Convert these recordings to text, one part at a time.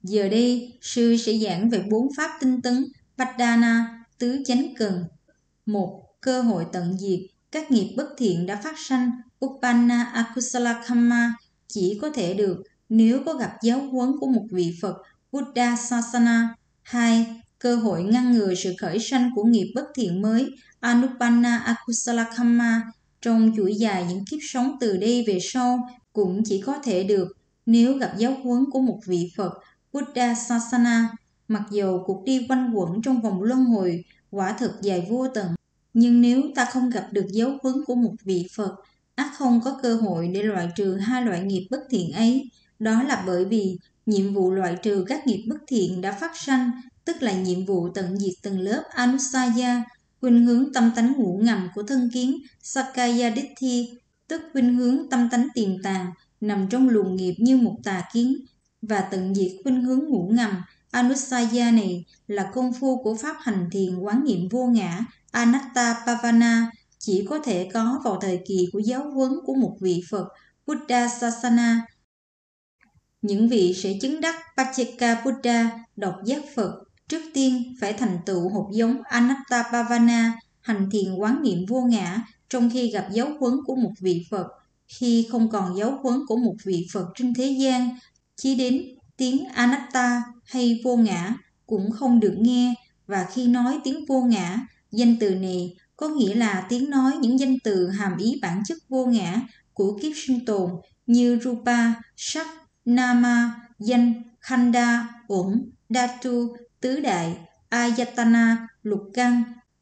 Giờ đây, sư sẽ giảng về 4 pháp tinh tấn Padana, tứ chánh cần. 1. Cơ hội tận diệt. Các nghiệp bất thiện đã phát sanh, Uppanna Akusala Kamma, chỉ có thể được nếu có gặp giáo huấn của một vị Phật, Buddha Sasana. 2. Cơ hội ngăn ngừa sự khởi sanh của nghiệp bất thiện mới, Anupanna Akusala Kamma, trong chuỗi dài những kiếp sống từ đây về sau, cũng chỉ có thể được nếu gặp giáo huấn của một vị Phật, Buddha Sasana. Mặc dầu cuộc đi quanh quẩn trong vòng luân hồi quả thực dài vô tận, nhưng nếu ta không gặp được giáo huấn của một vị Phật, ắt không có cơ hội để loại trừ hai loại nghiệp bất thiện ấy. Đó là bởi vì nhiệm vụ loại trừ các nghiệp bất thiện đã phát sanh, tức là nhiệm vụ tận diệt từng lớp Anusaya, khuynh hướng tâm tánh ngủ ngầm của thân kiến Sakaya Ditti, tức khuynh hướng tâm tánh tiềm tàng, nằm trong luồng nghiệp như một tà kiến, và tận diệt khuynh hướng ngủ ngầm Anusaya này là công phu của pháp hành thiền quán niệm vô ngã Anatta Bhavana, chỉ có thể có vào thời kỳ của giáo huấn của một vị Phật, Buddha Sasana. Những vị sẽ chứng đắc Pacceka Buddha, độc giác Phật, trước tiên phải thành tựu hột giống Anatta Bhavana, hành thiền quán niệm vô ngã trong khi gặp giáo huấn của một vị Phật. Khi không còn giáo huấn của một vị Phật trên thế gian, chỉ đến tiếng Anatta hay vô ngã cũng không được nghe, và khi nói tiếng vô ngã, danh từ này có nghĩa là tiếng nói những danh từ hàm ý bản chất vô ngã của kiếp sinh tồn như Rupa, sắc, Nama, danh, Khanda, uẩn, Dhatu, tứ đại, Ayatana, lục căn,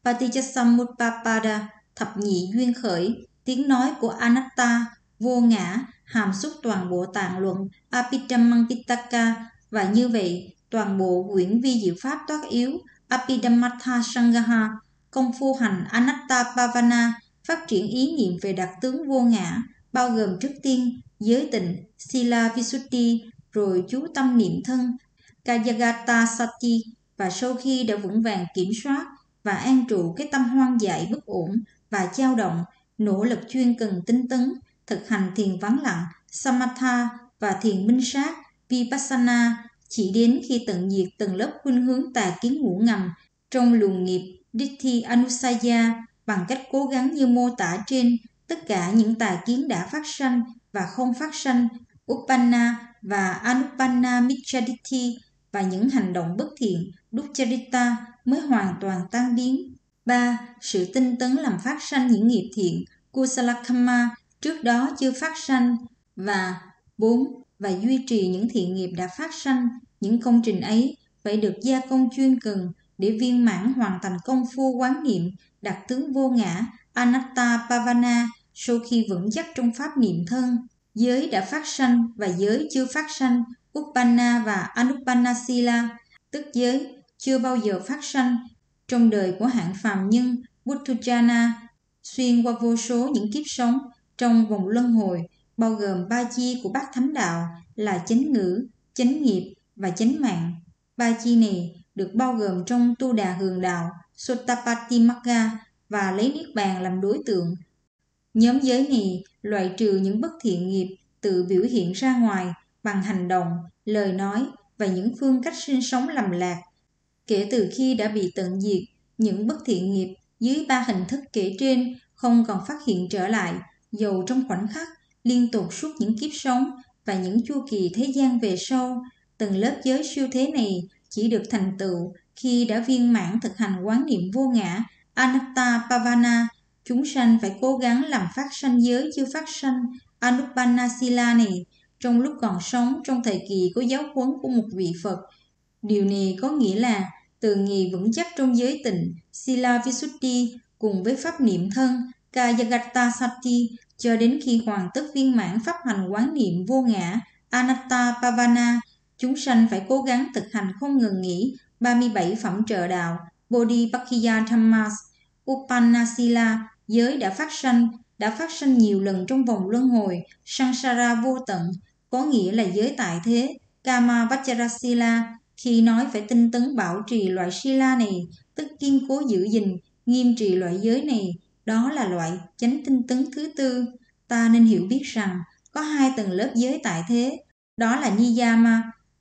Paticcasamuppada, thập nhị duyên khởi, tiếng nói của Anatta, vô ngã, hàm xúc toàn bộ tạng luận Abhidhammapitaka, và như vậy toàn bộ quyển vi diệu pháp toát yếu Abhidhammatha Sangaha, công phu hành Anatta Bhavana, phát triển ý niệm về đặc tướng vô ngã, bao gồm trước tiên giới tịnh Sila Visuddhi, rồi chú tâm niệm thân Kayagata Sati, và sau khi đã vững vàng kiểm soát và an trụ cái tâm hoang dại bất ổn và dao động, nỗ lực chuyên cần tinh tấn, thực hành thiền vắng lặng Samatha và thiền minh sát Vipassana, chỉ đến khi tận diệt từng lớp khuynh hướng tà kiến ngủ ngầm trong luồng nghiệp Ditti Anusaya bằng cách cố gắng như mô tả trên. Tất cả những tà kiến đã phát sanh và không phát sanh, Uppanna và Anupanna Micchaditti, và những hành động bất thiện Duccharita mới hoàn toàn tan biến. 3. Sự tinh tấn làm phát sanh những nghiệp thiện Kusala Kamma trước đó chưa phát sanh, và 4. Và duy trì những thiện nghiệp đã phát sanh. Những công trình ấy phải được gia công chuyên cần để viên mãn hoàn thành công phu quán niệm đặc tướng vô ngã Anatta Bhavana sau khi vững chắc trong pháp niệm thân. Giới đã phát sanh và giới chưa phát sanh, Uppanna và Anupanna Sila, tức giới chưa bao giờ phát sanh trong đời của hạng phàm nhân Buddhajana, xuyên qua vô số những kiếp sống trong vòng luân hồi, bao gồm ba chi của bát thánh đạo là chánh ngữ, chánh nghiệp và chánh mạng. Ba chi này được bao gồm trong Tu Đà Hường Đạo, Sotapatimagga, và lấy Niết Bàn làm đối tượng. Nhóm giới này loại trừ những bất thiện nghiệp tự biểu hiện ra ngoài bằng hành động, lời nói và những phương cách sinh sống lầm lạc. Kể từ khi đã bị tận diệt, những bất thiện nghiệp dưới ba hình thức kể trên không còn phát hiện trở lại, dầu trong khoảnh khắc, liên tục suốt những kiếp sống và những chu kỳ thế gian về sau. Từng lớp giới siêu thế này chỉ được thành tựu khi đã viên mãn thực hành quán niệm vô ngã Anatta Bhavana. Chúng sanh phải cố gắng làm phát sanh giới chưa phát sanh Anupanna Sila này trong lúc còn sống trong thời kỳ có giáo huấn của một vị Phật. Điều này có nghĩa là từ ngày vững chắc trong giới tịnh Sila Visuddhi cùng với pháp niệm thân Kayagata Sati cho đến khi hoàn tất viên mãn pháp hành quán niệm vô ngã Anatta Bhavana, chúng sanh phải cố gắng thực hành không ngừng nghỉ 37 phẩm trợ đạo Bodhipakkhya Dhammas. Uppanna Sila, giới đã phát sanh nhiều lần trong vòng luân hồi Sansara vô tận, có nghĩa là giới tại thế Kama Vajra Sila. Khi nói phải tinh tấn bảo trì loại Sila này, tức kiên cố giữ gìn, nghiêm trì loại giới này, đó là loại chánh tinh tấn thứ tư. Ta nên hiểu biết rằng có hai tầng lớp giới tại thế, đó là Niyama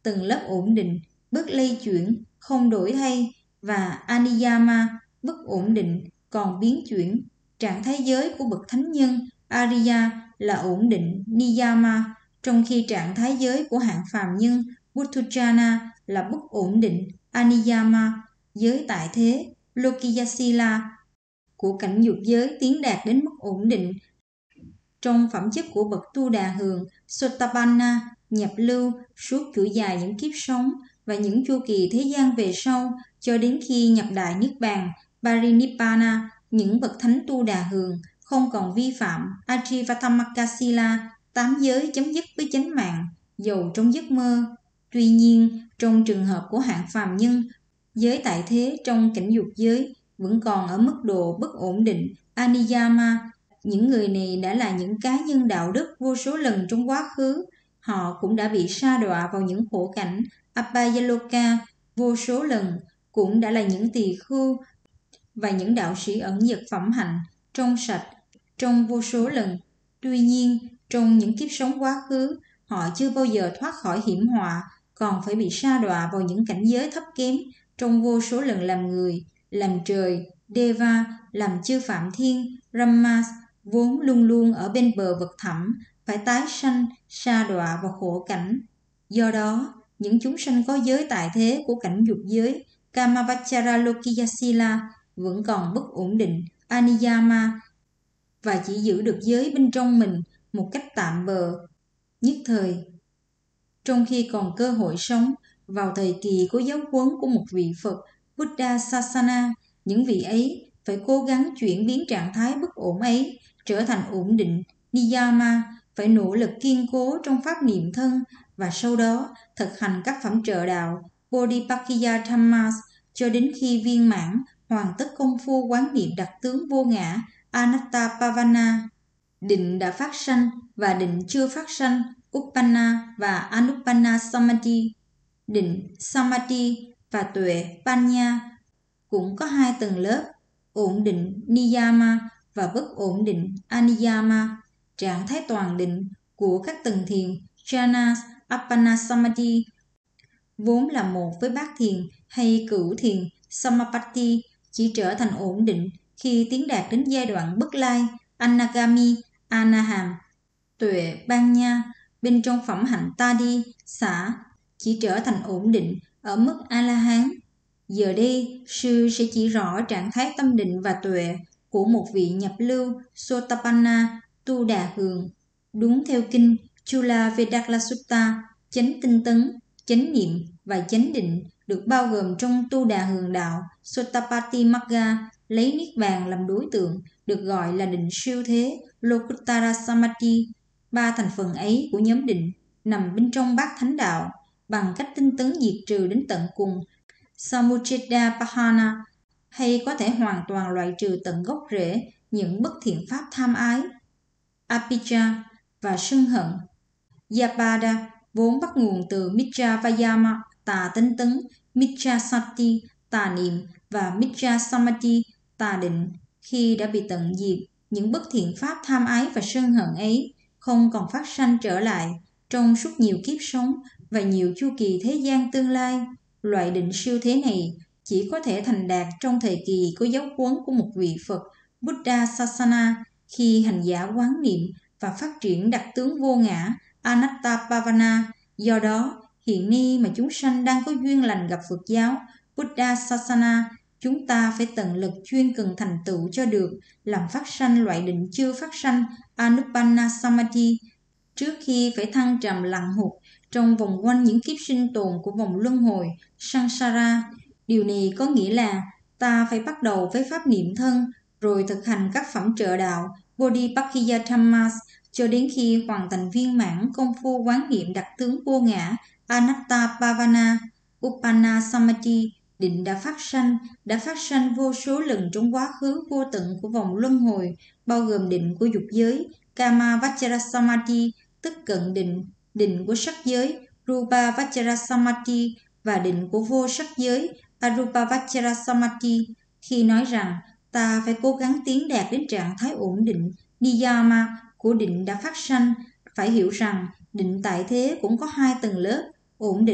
từng lớp ổn định, bất lay chuyển, không đổi thay, và Aniyama, bất ổn định, còn biến chuyển. Trạng thái giới của bậc thánh nhân Ariya là ổn định Niyama, trong khi trạng thái giới của hạng phàm nhân Buddhajana là bất ổn định Aniyama. Giới tại thế Lokiyasila của cảnh dục giới tiến đạt đến mức ổn định trong phẩm chất của bậc Tu Đà Hường Sotapanna, nhập lưu suốt chuỗi dài những kiếp sống và những chu kỳ thế gian về sau, cho đến khi nhập đại niết bàn Parinibbana. Những bậc thánh Tu Đà Hường không còn vi phạm Ajivatamakkasila, 8 giới chấm dứt với chánh mạng, dầu trong giấc mơ. Tuy nhiên, trong trường hợp của hạng phàm nhân, giới tại thế trong cảnh dục giới vẫn còn ở mức độ bất ổn định Aniyama. Những người này đã là những cá nhân đạo đức vô số lần trong quá khứ. Họ cũng đã bị sa đọa vào những khổ cảnh Apayaloka vô số lần, cũng đã là những tỳ khưu và những đạo sĩ ẩn dật phẩm hạnh trong sạch trong vô số lần. Tuy nhiên, trong những kiếp sống quá khứ, họ chưa bao giờ thoát khỏi hiểm họa, còn phải bị sa đọa vào những cảnh giới thấp kém trong vô số lần làm người, làm trời, Deva, làm chư phạm thiên, Brahmas, vốn luôn luôn ở bên bờ vực thẳm, phải tái sanh, sa đọa vào khổ cảnh. Do đó, những chúng sanh có giới tại thế của cảnh dục giới Kamavachara Lokiyasila vẫn còn bất ổn định Aniyama và chỉ giữ được giới bên trong mình một cách tạm bợ, nhất thời. Trong khi còn cơ hội sống vào thời kỳ của giáo huấn của một vị Phật Buddha Sasana, những vị ấy phải cố gắng chuyển biến trạng thái bất ổn ấy trở thành ổn định Niyama, phải nỗ lực kiên cố trong pháp niệm thân và sau đó thực hành các phẩm trợ đạo Bodhipakkhya Dhammas cho đến khi viên mãn hoàn tất công phu quán niệm đặc tướng vô ngã Anattapavana. Định đã phát sanh và định chưa phát sanh Uppanna và Anupanna Samadhi. Định Samadhi và tuệ Panya cũng có 2 tầng lớp, ổn định Niyama và bất ổn định Aniyama. Trạng thái toàn định của các tầng thiền Jhanas Appana Samadhi vốn là một với bát thiền hay cửu thiền Samapatti, chỉ trở thành ổn định khi tiến đạt đến giai đoạn bất lai Anagami Anaham. Tuệ Panya bên trong phẩm hạnh Tadi xả chỉ trở thành ổn định ở mức A-la-hán. Giờ đây, sư sẽ chỉ rõ trạng thái tâm định và tuệ của một vị nhập lưu Sotapanna Tu Đà Hường. Đúng theo kinh Chula Vedakla Sutta, chánh tinh tấn, chánh niệm và chánh định được bao gồm trong Tu Đà Hường đạo Sotapatti Magga, lấy niết bàn làm đối tượng, được gọi là định siêu thế Lokuttara Samadhi. 3 thành phần ấy của nhóm định nằm bên trong bát thánh đạo. Bằng cách tinh tấn diệt trừ đến tận cùng Samucceda Pahana, hay có thể hoàn toàn loại trừ tận gốc rễ những bất thiện pháp tham ái, Apicca và sân hận. Vyapada vốn bắt nguồn từ Micca Vayama, tà tinh tấn, Micca Sati, tà niệm, và Micca Samadhi, tà định. Khi đã bị tận diệt, những bất thiện pháp tham ái và sân hận ấy không còn phát sanh trở lại trong suốt nhiều kiếp sống và nhiều chu kỳ thế gian tương lai. Loại định siêu thế này chỉ có thể thành đạt trong thời kỳ có giáo huấn của một vị Phật Buddha Sasana, khi hành giả quán niệm và phát triển đặc tướng vô ngã Anattapavana. Do đó, hiện nay mà chúng sanh đang có duyên lành gặp Phật giáo Buddha Sasana, chúng ta phải tận lực chuyên cần thành tựu cho được, làm phát sanh loại định chưa phát sanh Anupanna Samadhi, trước khi phải thăng trầm lặng hụt trong vòng quanh những kiếp sinh tồn của vòng luân hồi Sansara. Điều này có nghĩa là ta phải bắt đầu với pháp niệm thân, rồi thực hành các phẩm trợ đạo Bodhipakkhya Dhammas cho đến khi hoàn thành viên mãn công phu quán niệm đặc tướng vô ngã Anattapavana. Uppanna Samadhi, định đã phát sanh vô số lần trong quá khứ vô tận của vòng luân hồi, bao gồm định của dục giới Kama Vachara Samadhi, tức cận định, định của sắc giới Rupa Vachara Samadhi và định của vô sắc giới Arupa Vachara Samadhi. Khi nói rằng ta phải cố gắng tiến đạt đến trạng thái ổn định Niyama của định đã phát sanh, phải hiểu rằng định tại thế cũng có 2 tầng lớp, ổn định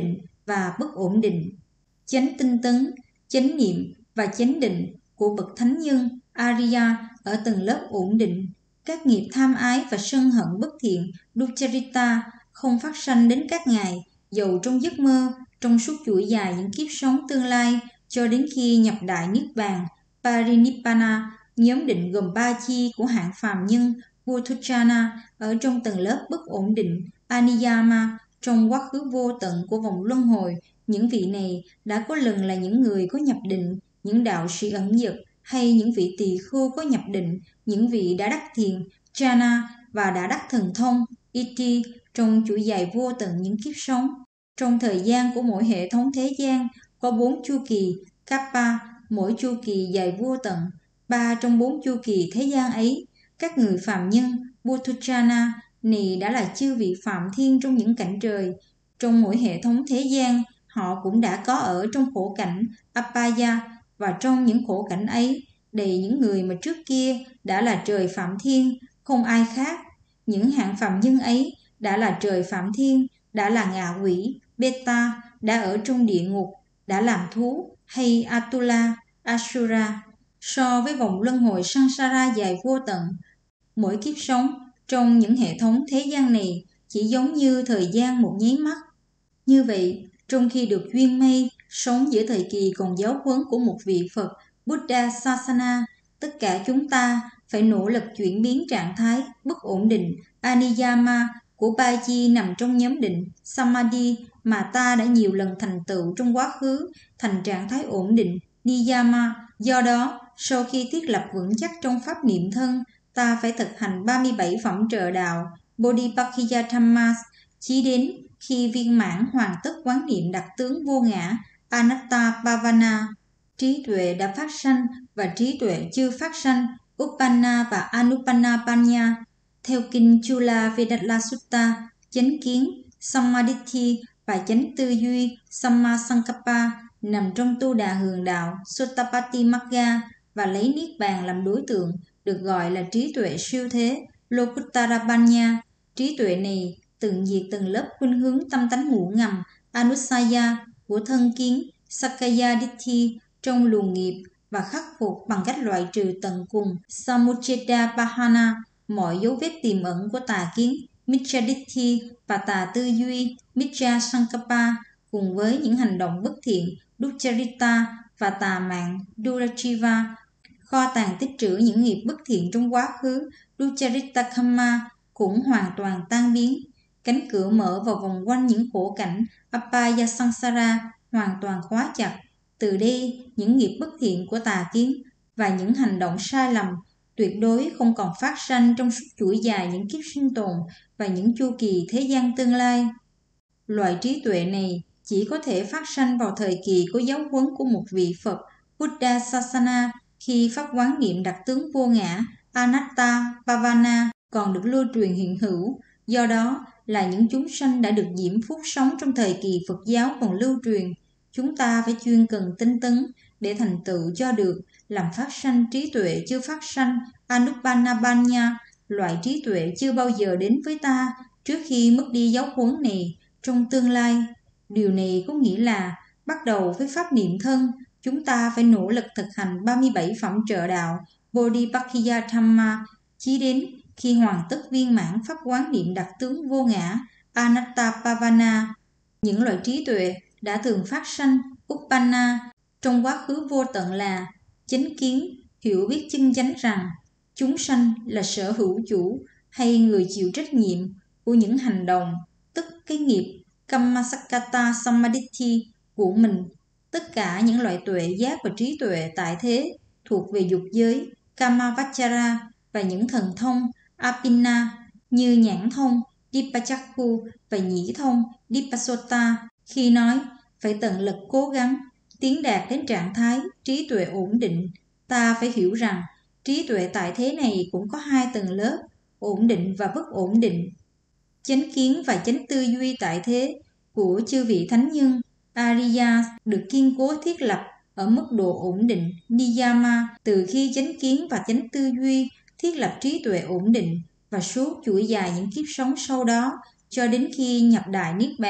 và bất ổn định. Chánh tinh tấn, chánh niệm và chánh định của bậc thánh nhân Arya ở tầng lớp ổn định. Các nghiệp tham ái và sân hận bất thiện Ducharita không phát sanh đến các ngài, dầu trong giấc mơ, trong suốt chuỗi dài những kiếp sống tương lai cho đến khi nhập đại niết bàn Parinibbana. Nhóm định gồm 3 chi của hạng phàm nhân Vutthuchana ở trong tầng lớp bất ổn định Aniyama trong quá khứ vô tận của vòng luân hồi. Những vị này đã có lần là những người có nhập định, những đạo sĩ ẩn dật hay những vị tỳ khưu có nhập định, những vị đã đắc thiền Jhana và đã đắc thần thông Iti trong chuỗi dài vô tận những kiếp sống. Trong thời gian của mỗi hệ thống thế gian có 4 chu kỳ Kappa, mỗi chu kỳ dài vô tận. 3 trong 4 chu kỳ thế gian ấy, các người phàm nhân Vutthuchana này đã là chư vị phạm thiên trong những cảnh trời. Trong mỗi hệ thống thế gian, họ cũng đã có ở trong khổ cảnh Apaya, và trong những khổ cảnh ấy đầy những người mà trước kia đã là trời phạm thiên, không ai khác. Những hạng phàm nhân ấy đã là trời phạm thiên, đã là ngạ quỷ Beta, đã ở trong địa ngục, đã làm thú hay Atula, Asura. So với vòng luân hồi Sansara dài vô tận, mỗi kiếp sống trong những hệ thống thế gian này chỉ giống như thời gian một nháy mắt. Như vậy, trong khi được duyên may sống giữa thời kỳ còn giáo huấn của một vị Phật Buddha Sasana, tất cả chúng ta phải nỗ lực chuyển biến trạng thái bất ổn định Aniyama của ba chi nằm trong nhóm định Samadhi mà ta đã nhiều lần thành tựu trong quá khứ thành trạng thái ổn định Niyama. Do đó, sau khi thiết lập vững chắc trong pháp niệm thân, ta phải thực hành 37 phẩm trợ đạo Bodhipakkhiya Dhammas, chí đến khi viên mãn hoàn tất quán niệm đặc tướng vô ngã Anatta Bhavana. Trí tuệ đã phát sanh và trí tuệ chưa phát sanh Uppanna và Anupanna Panya. Theo kinh Chula Vedalla Sutta, chánh kiến Sammaditthi và chánh tư duy Samma Sankappa nằm trong tu đà hường đạo Sottapatti Magga và lấy niết bàn làm đối tượng, được gọi là trí tuệ siêu thế Lokuttara Panya. Trí tuệ này từng diệt từng lớp khuynh hướng tâm tánh ngủ ngầm Anusaya của thân kiến Sakaya Ditti trong luồng nghiệp và khắc phục bằng cách loại trừ tận cùng Samucceda Pahana, mọi dấu vết tiềm ẩn của tà kiến Micca Ditti và tà tư duy Micca Sankappa, cùng với những hành động bất thiện Duccharita và tà mạng Durachiva. Kho tàng tích trữ những nghiệp bất thiện trong quá khứ Duccharita Kamma cũng hoàn toàn tan biến. Cánh cửa mở vào vòng quanh những khổ cảnh Apaya Sansara hoàn toàn khóa chặt. Từ đây, những nghiệp bất thiện của tà kiến và những hành động sai lầm tuyệt đối không còn phát sanh trong suốt chuỗi dài những kiếp sinh tồn và những chu kỳ thế gian tương lai. Loại trí tuệ này chỉ có thể phát sanh vào thời kỳ có giáo huấn của một vị Phật Buddha Sasana, khi pháp quán niệm đặc tướng vô ngã Anatta Bhavana còn được lưu truyền hiện hữu. Do đó là những chúng sanh đã được diễm phúc sống trong thời kỳ Phật giáo còn lưu truyền. Chúng ta phải chuyên cần tinh tấn để thành tựu cho được làm phát sanh trí tuệ chưa phát sanh Anupanna Panya, loại trí tuệ chưa bao giờ đến với ta trước khi mất đi giáo huấn này trong tương lai. Điều này có nghĩa là bắt đầu với pháp niệm thân, chúng ta phải nỗ lực thực hành 37 phẩm trợ đạo Bodhipakkhiya Dhamma, chí đến khi hoàn tất viên mãn pháp quán niệm đặc tướng vô ngã Anatta Bhavana. Những loại trí tuệ đã thường phát sanh Uppanna trong quá khứ vô tận là chánh kiến, hiểu biết chân chánh rằng chúng sanh là sở hữu chủ hay người chịu trách nhiệm của những hành động, tức cái nghiệp Kammasakata Sammaditthi của mình. Tất cả những loại tuệ giác và trí tuệ tại thế thuộc về dục giới Kamavachara và những thần thông Apinna như nhãn thông Dipachakku và nhĩ thông Dipasota. Khi nói phải tận lực cố gắng tiến đạt đến trạng thái trí tuệ ổn định, ta phải hiểu rằng trí tuệ tại thế này cũng có hai tầng lớp, ổn định và bất ổn định. Chánh kiến và chánh tư duy tại thế của chư vị thánh nhân Ariya được kiên cố thiết lập ở mức độ ổn định Niyama từ khi chánh kiến và chánh tư duy thiết lập trí tuệ ổn định, và suốt chuỗi dài những kiếp sống sau đó cho đến khi nhập đại niết bàn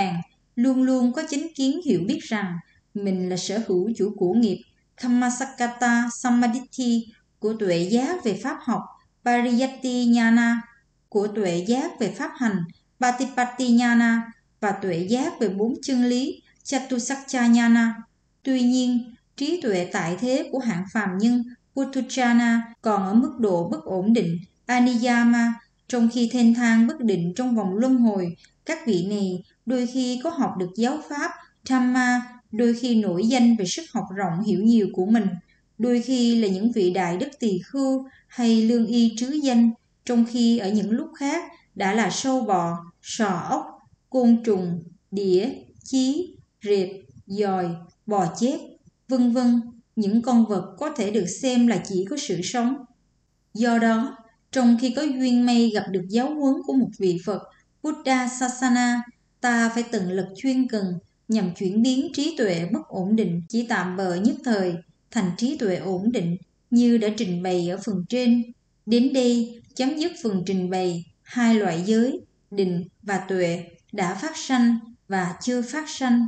luôn luôn có chánh kiến hiểu biết rằng mình là sở hữu chủ của nghiệp. Kammasakata Samadhi của tuệ giác về pháp học, Pariyatti Nhana của tuệ giác về pháp hành, Patipatti Nhana và tuệ giác về bốn chân lý, Chatusakcha Nhana. Tuy nhiên, trí tuệ tại thế của hạng phàm nhân, Puthujjana, còn ở mức độ bất ổn định, Aniyama, trong khi thênh thang bất định trong vòng luân hồi. Các vị này đôi khi có học được giáo pháp, Dhamma, đôi khi nổi danh về sức học rộng hiểu nhiều của mình, đôi khi là những vị đại đức tỳ khưu hay lương y trứ danh, trong khi ở những lúc khác đã là sâu bọ, sò ốc, côn trùng, đỉa, chí, rệp, dòi, bò chết, vân vân, những con vật có thể được xem là chỉ có sự sống. Do đó, trong khi có duyên may gặp được giáo huấn của một vị Phật, Buddha Sasana, ta phải tận lực chuyên cần nhằm chuyển biến trí tuệ bất ổn định chỉ tạm bợ nhất thời thành trí tuệ ổn định như đã trình bày ở phần trên. Đến đây chấm dứt phần trình bày hai loại giới, định và tuệ đã phát sanh và chưa phát sanh.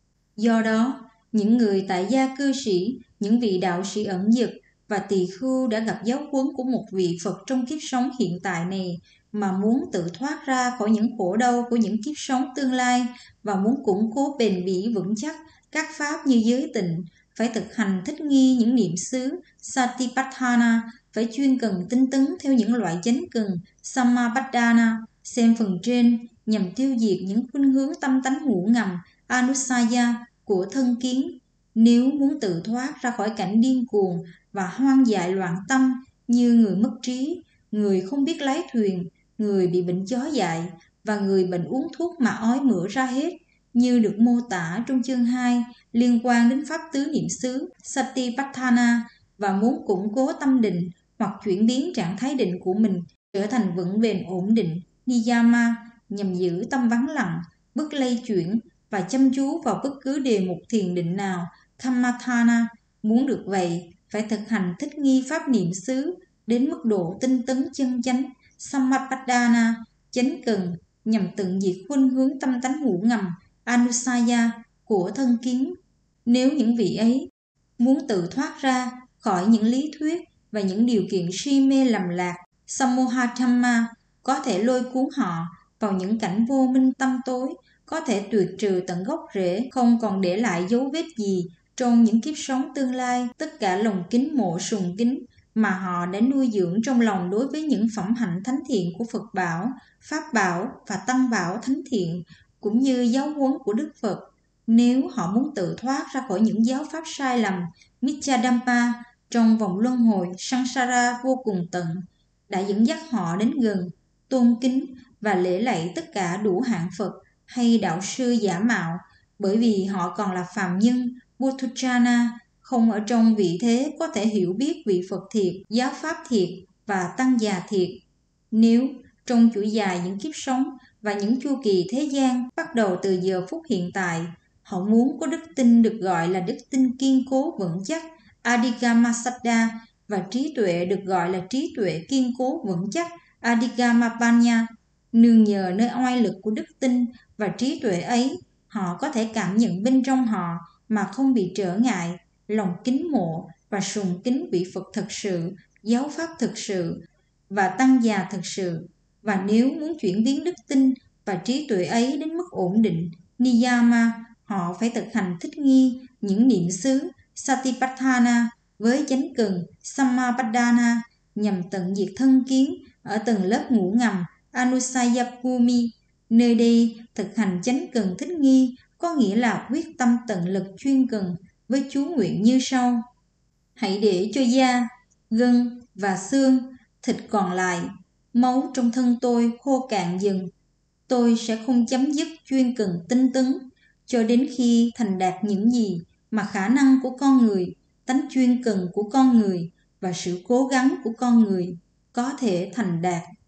Do đó, những người tại gia cư sĩ, những vị đạo sĩ ẩn dật và tỳ khưu đã gặp giáo huấn của một vị Phật trong kiếp sống hiện tại này mà muốn tự thoát ra khỏi những khổ đau của những kiếp sống tương lai và muốn củng cố bền bỉ vững chắc các pháp như giới tịnh, phải thực hành thích nghi những niệm xứ Satipatthana, phải chuyên cần tinh tấn theo những loại chánh cần Sammapadana. Xem phần trên nhằm tiêu diệt những khuynh hướng tâm tánh ngủ ngầm Anusaya của thân kiến. Nếu muốn tự thoát ra khỏi cảnh điên cuồng và hoang dại loạn tâm như người mất trí, người không biết lái thuyền, người bị bệnh chó dại và người bệnh uống thuốc mà ói mửa ra hết, như được mô tả trong chương 2 liên quan đến pháp tứ niệm xứ Satipatthana, và muốn củng cố tâm định hoặc chuyển biến trạng thái định của mình trở thành vững bền ổn định Niyama nhằm giữ tâm vắng lặng, bất lay chuyển và chăm chú vào bất cứ đề mục thiền định nào, Kammatthana. Muốn được vậy, phải thực hành thích nghi pháp niệm xứ đến mức độ tinh tấn chân chánh, Sammapadana, chánh cần, nhằm tận diệt khuynh hướng tâm tánh ngủ ngầm, Anusaya, của thân kiến. Nếu những vị ấy muốn tự thoát ra khỏi những lý thuyết và những điều kiện si mê lầm lạc, Sammohatama, có thể lôi cuốn họ vào những cảnh vô minh tâm tối, có thể tuyệt trừ tận gốc rễ, không còn để lại dấu vết gì trong những kiếp sống tương lai. Tất cả lòng kính mộ sùng kính mà họ đã nuôi dưỡng trong lòng đối với những phẩm hạnh thánh thiện của Phật bảo, Pháp bảo và Tăng bảo thánh thiện, cũng như giáo huấn của Đức Phật, nếu họ muốn tự thoát ra khỏi những giáo pháp sai lầm Michādhamma trong vòng luân hồi Sansara vô cùng tận, đã dẫn dắt họ đến gần, tôn kính và lễ lạy tất cả đủ hạng Phật hay đạo sư giả mạo, bởi vì họ còn là phàm nhân, Puthujjana, không ở trong vị thế có thể hiểu biết vị Phật thiệt, giáo pháp thiệt và tăng già thiệt. Nếu trong chuỗi dài những kiếp sống và những chu kỳ thế gian bắt đầu từ giờ phút hiện tại, họ muốn có đức tin được gọi là đức tin kiên cố vững chắc, Adhikamasaddha, và trí tuệ được gọi là trí tuệ kiên cố vững chắc, Adhikamapanya. Nương nhờ nơi oai lực của đức tin và trí tuệ ấy, họ có thể cảm nhận bên trong họ mà không bị trở ngại lòng kính mộ và sùng kính vị Phật thực sự, giáo pháp thực sự và tăng già thực sự. Và nếu muốn chuyển biến đức tin và trí tuệ ấy đến mức ổn định Niyama, họ phải thực hành thích nghi những niệm xứ Satipatthana với chánh cần Sammapadana nhằm tận diệt thân kiến ở tầng lớp ngủ ngầm Anusayakumi. Nơi đây thực hành chánh cần thích nghi có nghĩa là quyết tâm tận lực chuyên cần với chú nguyện như sau: hãy để cho da, gân và xương, thịt còn lại, máu trong thân tôi khô cạn dần. Tôi sẽ không chấm dứt chuyên cần tinh tấn cho đến khi thành đạt những gì mà khả năng của con người, tánh chuyên cần của con người và sự cố gắng của con người có thể thành đạt.